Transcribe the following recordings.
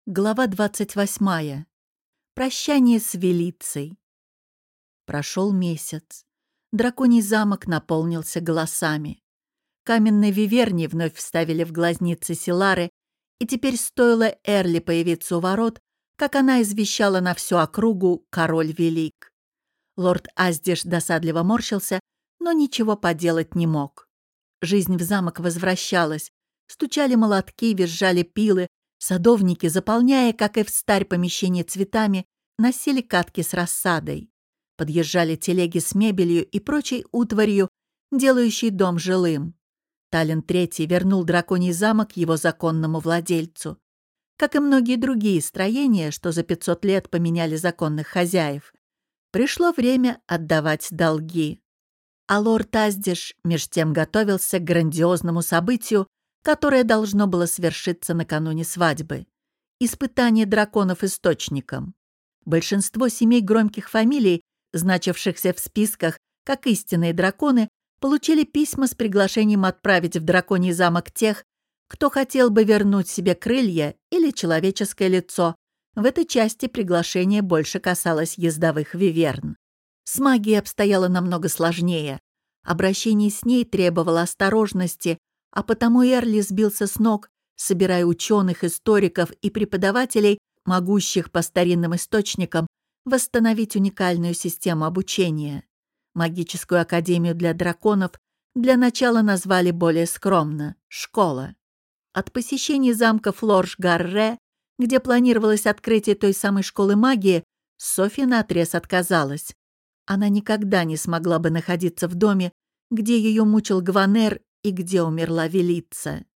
Глава 28. Прощание с Велицей. Прошел месяц. Драконий замок наполнился голосами. Каменные виверни вновь вставили в глазницы Силары, и теперь стоило Эрли появиться у ворот, как она извещала на всю округу «Король велик». Лорд Аздиш досадливо морщился, но ничего поделать не мог. Жизнь в замок возвращалась. Стучали молотки, визжали пилы, садовники, заполняя, как и встарь, помещение цветами, носили катки с рассадой. Подъезжали телеги с мебелью и прочей утварью, делающей дом жилым. Тален III вернул драконий замок его законному владельцу. Как и многие другие строения, что за 500 лет поменяли законных хозяев, пришло время отдавать долги. А лорд Аздиш меж тем готовился к грандиозному событию, которое должно было свершиться накануне свадьбы. Испытание драконов источником. Большинство семей громких фамилий, значившихся в списках как истинные драконы, получили письма с приглашением отправить в драконий замок тех, кто хотел бы вернуть себе крылья или человеческое лицо. В этой части приглашение больше касалось ездовых виверн. С магией обстояло намного сложнее. Обращение с ней требовало осторожности, а потому Эрли сбился с ног, собирая ученых, историков и преподавателей, могущих по старинным источникам восстановить уникальную систему обучения. Магическую академию для драконов для начала назвали более скромно — «школа». От посещения замка Флорш-Гарре, где планировалось открытие той самой школы магии, Софья наотрез отказалась. Она никогда не смогла бы находиться в доме, где ее мучил Гванер и где умерла Велица.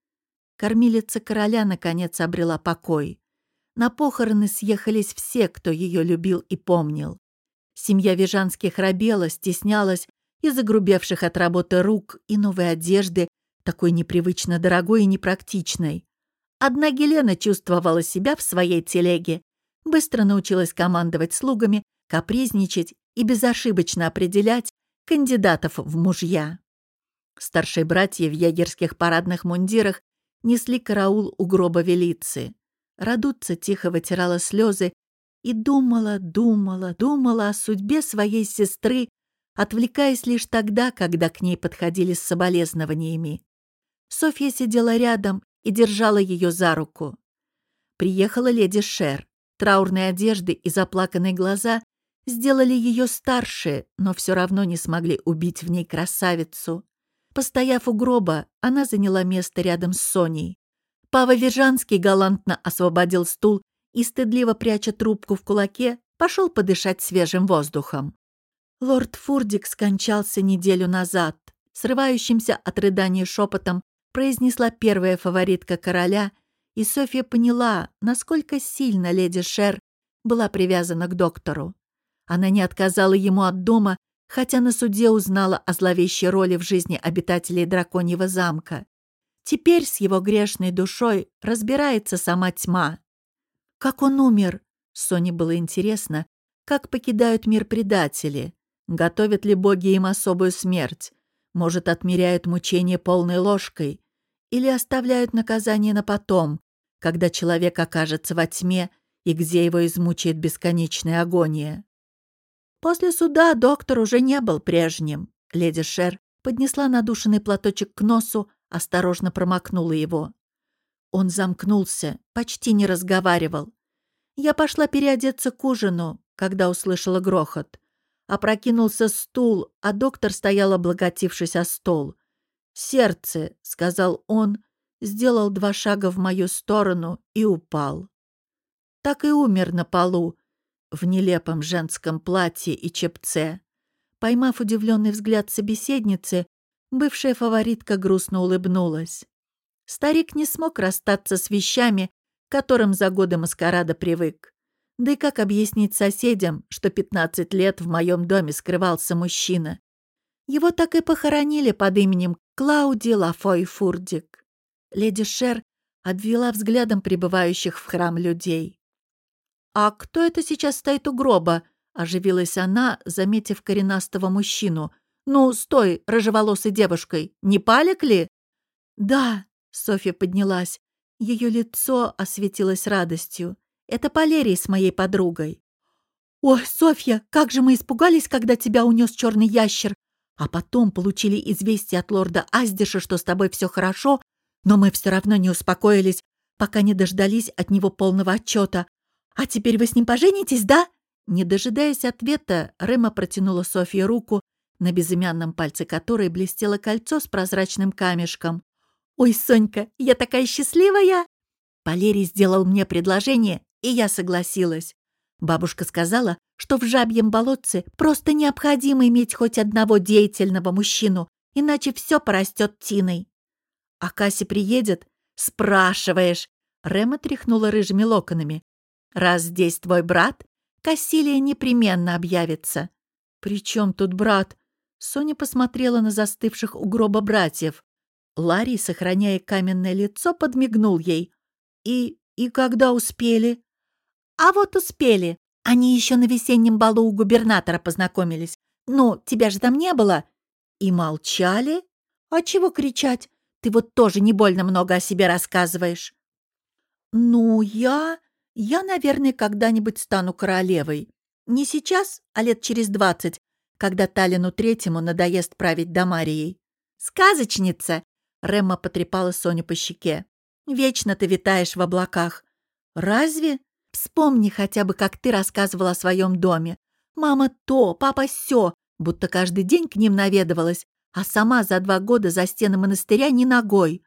Кормилица короля наконец обрела покой. На похороны съехались все, кто ее любил и помнил. Семья Вижанских робела, стеснялась и загрубевших от работы рук и новой одежды, такой непривычно дорогой и непрактичной. Одна Гелена чувствовала себя в своей телеге, быстро научилась командовать слугами, капризничать и безошибочно определять кандидатов в мужья. Старшие братья в егерских парадных мундирах несли караул у гроба Велицы. Радуца тихо вытирала слезы и думала о судьбе своей сестры, отвлекаясь лишь тогда, когда к ней подходили с соболезнованиями. Софья сидела рядом и держала ее за руку. Приехала леди Шер. Траурные одежды и заплаканные глаза сделали ее старше, но все равно не смогли убить в ней красавицу. Постояв у гроба, она заняла место рядом с Соней. Пава Вижанский галантно освободил стул и, стыдливо пряча трубку в кулаке, пошел подышать свежим воздухом. Лорд Фурдик скончался неделю назад. Срывающимся от рыдания шепотом произнесла первая фаворитка короля, и Софья поняла, насколько сильно леди Шер была привязана к доктору. Она не отказала ему от дома, хотя на суде узнала о зловещей роли в жизни обитателей драконьего замка. Теперь с его грешной душой разбирается сама тьма. Как он умер? Соне было интересно, как покидают мир предатели. Готовят ли боги им особую смерть? Может, отмеряют мучения полной ложкой? Или оставляют наказание на потом, когда человек окажется во тьме и где его измучает бесконечная агония? После суда доктор уже не был прежним. Леди Шер поднесла надушенный платочек к носу, осторожно промокнула его. Он замкнулся, почти не разговаривал. Я пошла переодеться к ужину, когда услышала грохот. Опрокинулся стул, а доктор стоял, облокотившись о стол. «Сердце», — сказал он, сделал 2 шага в мою сторону и упал. Так и умер на полу, в нелепом женском платье и чепце. Поймав удивленный взгляд собеседницы, бывшая фаворитка грустно улыбнулась. Старик не смог расстаться с вещами, к которым за годы маскарада привык. Да и как объяснить соседям, что 15 лет в моем доме скрывался мужчина? Его так и похоронили под именем Клауди Лафой Фурдик. Леди Шер обвела взглядом прибывающих в храм людей. «А кто это сейчас стоит у гроба?» — оживилась она, заметив коренастого мужчину. «Ну, с той рыжеволосой девушкой. Не Палек ли?» «Да», — Софья поднялась. Ее лицо осветилось радостью. «Это Полерий с моей подругой». «Ой, Софья, как же мы испугались, когда тебя унес черный ящер! А потом получили известие от лорда Аздиша, что с тобой все хорошо, но мы все равно не успокоились, пока не дождались от него полного отчета. А теперь вы с ним поженитесь, да?» Не дожидаясь ответа, Рема протянула Софье руку, на безымянном пальце которой блестело кольцо с прозрачным камешком. «Ой, Сонька, я такая счастливая!» Полерий сделал мне предложение, и я согласилась. Бабушка сказала, что в Жабьем болотце просто необходимо иметь хоть одного деятельного мужчину, иначе все порастет тиной. «А Касси приедет?» «Спрашиваешь!» Рема тряхнула рыжими локонами. «Раз здесь твой брат, Кассилия непременно объявится». «При чем тут брат?» Соня посмотрела на застывших у гроба братьев. Ларри, сохраняя каменное лицо, подмигнул ей. «И когда успели?» «А вот успели. Они еще на весеннем балу у губернатора познакомились. Ну, тебя же там не было». «И молчали? А чего кричать? Ты вот тоже не больно много о себе рассказываешь». «Ну, я, наверное, когда-нибудь стану королевой. Не сейчас, а лет через 20, когда Таллину Третьему надоест править Дамарией». «Сказочница!» — Ремма потрепала Соню по щеке. «Вечно ты витаешь в облаках». «Разве? Вспомни хотя бы, как ты рассказывала о своем доме. Мама то, папа сё, будто каждый день к ним наведывалась, а сама за 2 года за стены монастыря ни ногой».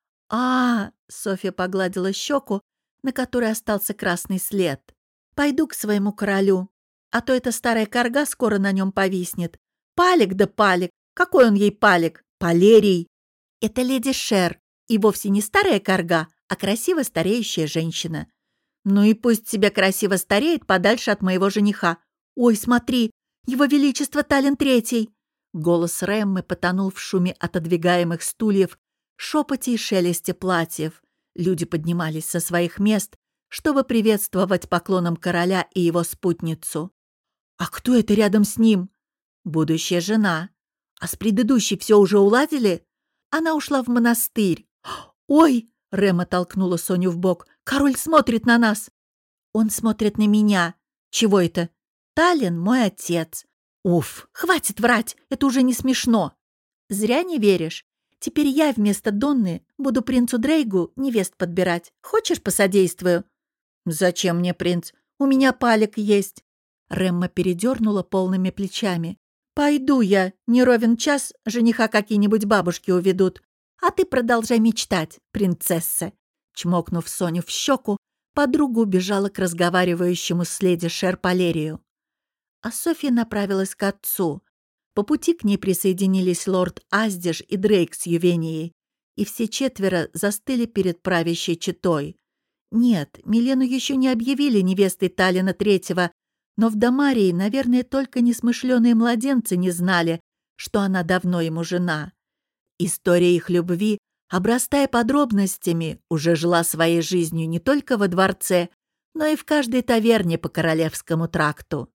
Софья погладила щеку, на которой остался красный след. «Пойду к своему королю, а то эта старая карга скоро на нем повиснет. Палик да палик, какой он ей палик? Полерий. Это леди Шер, и вовсе не старая карга, а красиво стареющая женщина. Ну и пусть себе красиво стареет подальше от моего жениха. Ой, смотри, его величество Таллин Третий!» Голос Рэммы потонул в шуме отодвигаемых стульев, шепоте и шелесте платьев. Люди поднимались со своих мест, чтобы приветствовать поклоном короля и его спутницу. «А кто это рядом с ним?» «Будущая жена. А с предыдущей все уже уладили?» «Она ушла в монастырь». «Ой!» — Рема толкнула Соню в бок. «Король смотрит на нас!» «Он смотрит на меня. Чего это?» «Таллин — мой отец». «Уф, хватит врать, это уже не смешно». «Зря не веришь. Теперь я вместо Донны буду принцу Дрейгу невест подбирать. Хочешь, посодействую?» «Зачем мне принц? У меня палик есть». Ремма передернула полными плечами. «Пойду я, не ровен час, жениха какие-нибудь бабушки уведут. А ты продолжай мечтать, принцесса». Чмокнув Соню в щеку, подруга убежала к разговаривающему с леди Шер Полерию. А Софья направилась к отцу. По пути к ней присоединились лорд Аздиш и Дрейк с Ювенией, и все 4 застыли перед правящей четой. Нет, Милену еще не объявили невестой Таллина Третьего, но в Дамарии, наверное, только несмышленые младенцы не знали, что она давно ему жена. История их любви, обрастая подробностями, уже жила своей жизнью не только во дворце, но и в каждой таверне по Королевскому тракту.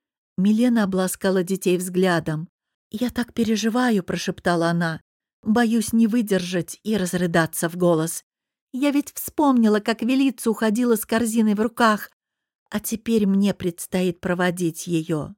Милена обласкала детей взглядом. «Я так переживаю», — прошептала она. «Боюсь не выдержать и разрыдаться в голос. Я ведь вспомнила, как Велица уходила с корзиной в руках, а теперь мне предстоит проводить ее».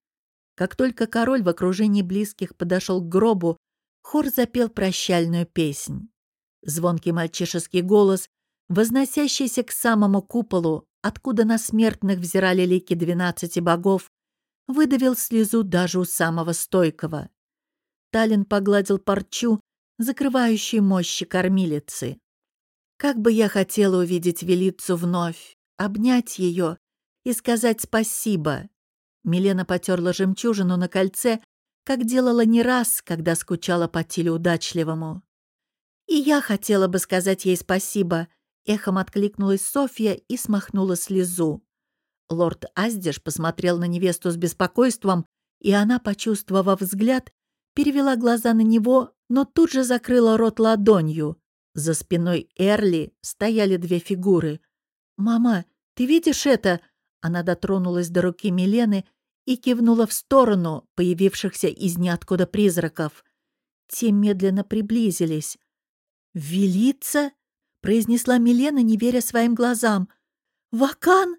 Как только король в окружении близких подошел к гробу, хор запел прощальную песнь. Звонкий мальчишеский голос, возносящийся к самому куполу, откуда на смертных взирали лики 12 богов, выдавил слезу даже у самого стойкого. Таллин погладил парчу, закрывающую мощи кормилицы. «Как бы я хотела увидеть Велицу вновь, обнять ее и сказать спасибо». Милена потерла жемчужину на кольце, как делала не раз, когда скучала по Тилю Удачливому. «И я хотела бы сказать ей спасибо», — эхом откликнулась Софья и смахнула слезу. Лорд Аздиш посмотрел на невесту с беспокойством, и она, почувствовав взгляд, перевела глаза на него, но тут же закрыла рот ладонью. За спиной Эрли стояли 2 фигуры. «Мама, ты видишь это?» Она дотронулась до руки Милены и кивнула в сторону появившихся из ниоткуда призраков. Те медленно приблизились. «Велица?» произнесла Милена, не веря своим глазам. «Вакан?»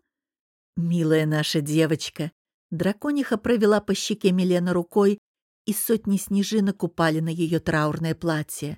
«Милая наша девочка!» Дракониха провела по щеке Милены рукой, и сотни снежинок упали на ее траурное платье.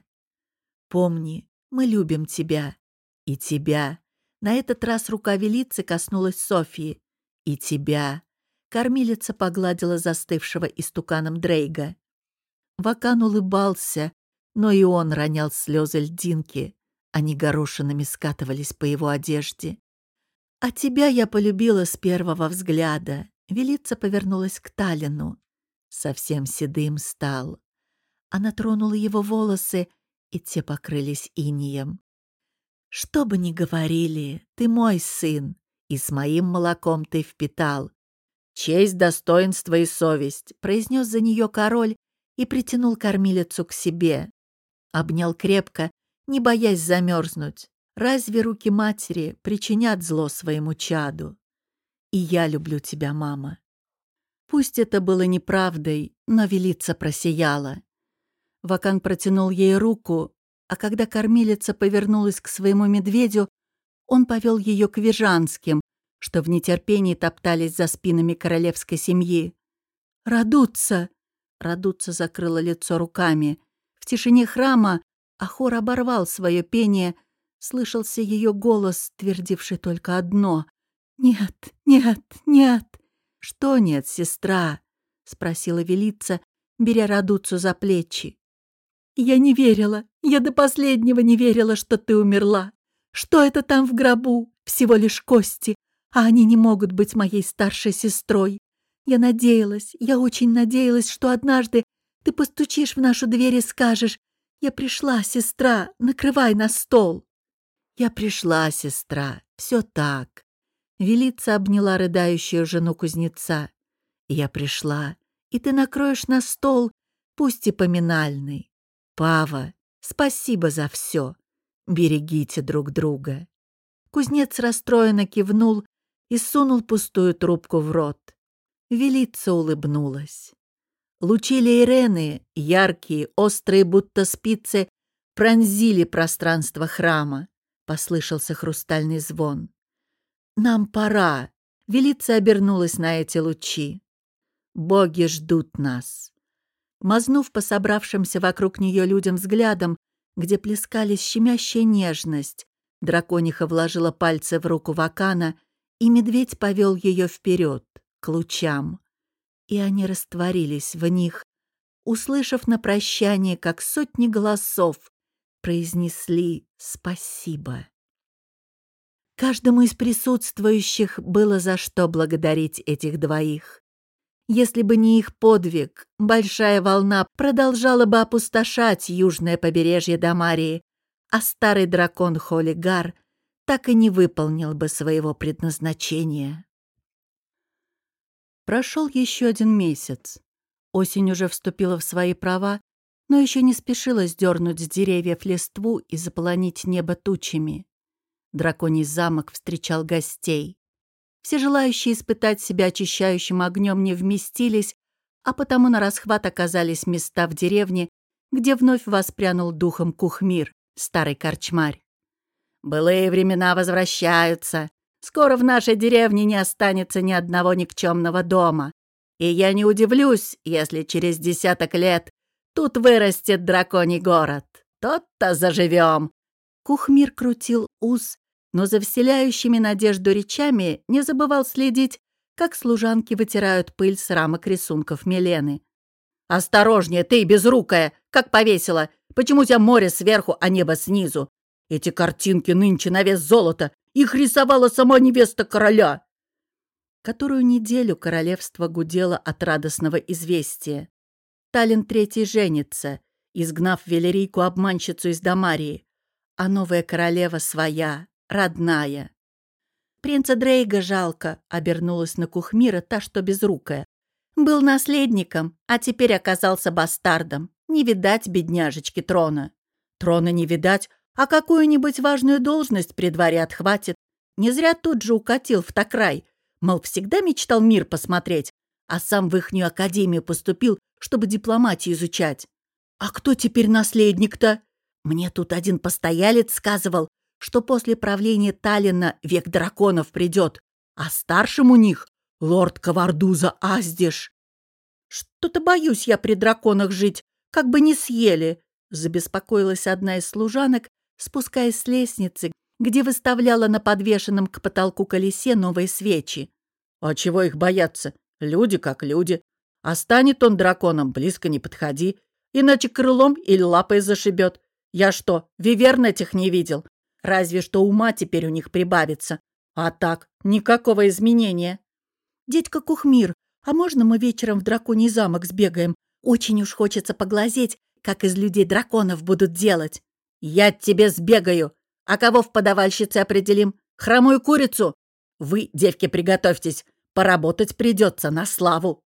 «Помни, мы любим тебя. И тебя». На этот раз рука Велицы коснулась Софии. «И тебя». Кормилица погладила застывшего истуканом Дрейга. Вакан улыбался, но и он ронял слезы льдинки. Они горошинами скатывались по его одежде. «А тебя я полюбила с первого взгляда». Велица повернулась к Талину. Совсем седым стал. Она тронула его волосы, и те покрылись инеем. «Что бы ни говорили, ты мой сын, и с моим молоком ты впитал. Честь, достоинство и совесть», — произнес за нее король и притянул кормилицу к себе. Обнял крепко, не боясь замерзнуть. Разве руки матери причинят зло своему чаду? И я люблю тебя, мама. Пусть это было неправдой, но Велица просияла. Вакан протянул ей руку, а когда кормилица повернулась к своему медведю, он повел ее к вижанским, что в нетерпении топтались за спинами королевской семьи. «Радуца!» Радуца закрыла лицо руками. В тишине храма Ахор оборвал свое пение. Слышался ее голос, твердивший только одно: «Нет, нет, нет!» «Что нет, сестра?» — спросила Велица, беря Радуцу за плечи. «Я не верила, я до последнего не верила, что ты умерла. Что это там в гробу? Всего лишь кости, а они не могут быть моей старшей сестрой. Я надеялась, я очень надеялась, что однажды ты постучишь в нашу дверь и скажешь: «Я пришла, сестра, накрывай на стол». «Я пришла, сестра, все так». Велица обняла рыдающую жену кузнеца. «Я пришла, и ты накроешь на стол, пусть и поминальный. Пава, спасибо за все. Берегите друг друга». Кузнец расстроенно кивнул и сунул пустую трубку в рот. Велица улыбнулась. Лучи Лейрены, яркие, острые, будто спицы, пронзили пространство храма. Послышался хрустальный звон. «Нам пора!» — Велица обернулась на эти лучи. «Боги ждут нас!» Мазнув по собравшимся вокруг нее людям взглядом, где плескались щемящая нежность, дракониха вложила пальцы в руку Вакана, и медведь повел ее вперед, к лучам. И они растворились в них, услышав на прощание, как сотни голосов, произнесли «спасибо». Каждому из присутствующих было за что благодарить этих двоих. Если бы не их подвиг, большая волна продолжала бы опустошать южное побережье Дамарии, а старый дракон Холигар так и не выполнил бы своего предназначения. Прошел еще 1 месяц. Осень уже вступила в свои права, но еще не спешила сдернуть с деревьев листву и заполонить небо тучами. Драконий замок встречал гостей. Все желающие испытать себя очищающим огнем не вместились, а потому на расхват оказались места в деревне, где вновь воспрянул духом Кухмир, старый корчмарь. «Былые времена возвращаются. Скоро в нашей деревне не останется ни одного никчемного дома. И я не удивлюсь, если через 10 лет тут вырастет драконий город. Тот-то заживем!» Кухмир крутил ус, но за вселяющими надежду речами не забывал следить, как служанки вытирают пыль с рамок рисунков Милены. «Осторожнее, ты, безрукая! Как повесила! Почему у тебя море сверху, а небо снизу? Эти картинки нынче на вес золота! Их рисовала сама невеста короля!» Которую неделю королевство гудело от радостного известия. Талин III женится, изгнав Велерийку-обманщицу из Дамарии, а новая королева своя, родная. «Принца Дрейга жалко», — обернулась на Кухмира та, что безрукая. «Был наследником, а теперь оказался бастардом. Не видать, бедняжечки, трона». «Трона не видать, а какую-нибудь важную должность при дворе отхватит. Не зря тут же укатил в Такрай. Мол, всегда мечтал мир посмотреть, а сам в ихнюю академию поступил, чтобы дипломатию изучать. А кто теперь наследник-то? Мне тут один постоялец сказывал, что после правления Таллина век драконов придет, а старшим у них лорд Кавардуза Аздиш. «Что-то боюсь я при драконах жить, как бы не съели», забеспокоилась одна из служанок, спускаясь с лестницы, где выставляла на подвешенном к потолку колесе новые свечи. «А чего их бояться? Люди как люди. А станет он драконом, близко не подходи, иначе крылом или лапой зашибет. Я что, виверн этих не видел? Разве что ума теперь у них прибавится. А так, никакого изменения». «Дядька Кухмир, а можно мы вечером в драконий замок сбегаем? Очень уж хочется поглазеть, как из людей драконов будут делать». «Я тебе сбегаю. А кого в подавальщице определим? Хромую курицу? Вы, девки, приготовьтесь. Поработать придется на славу».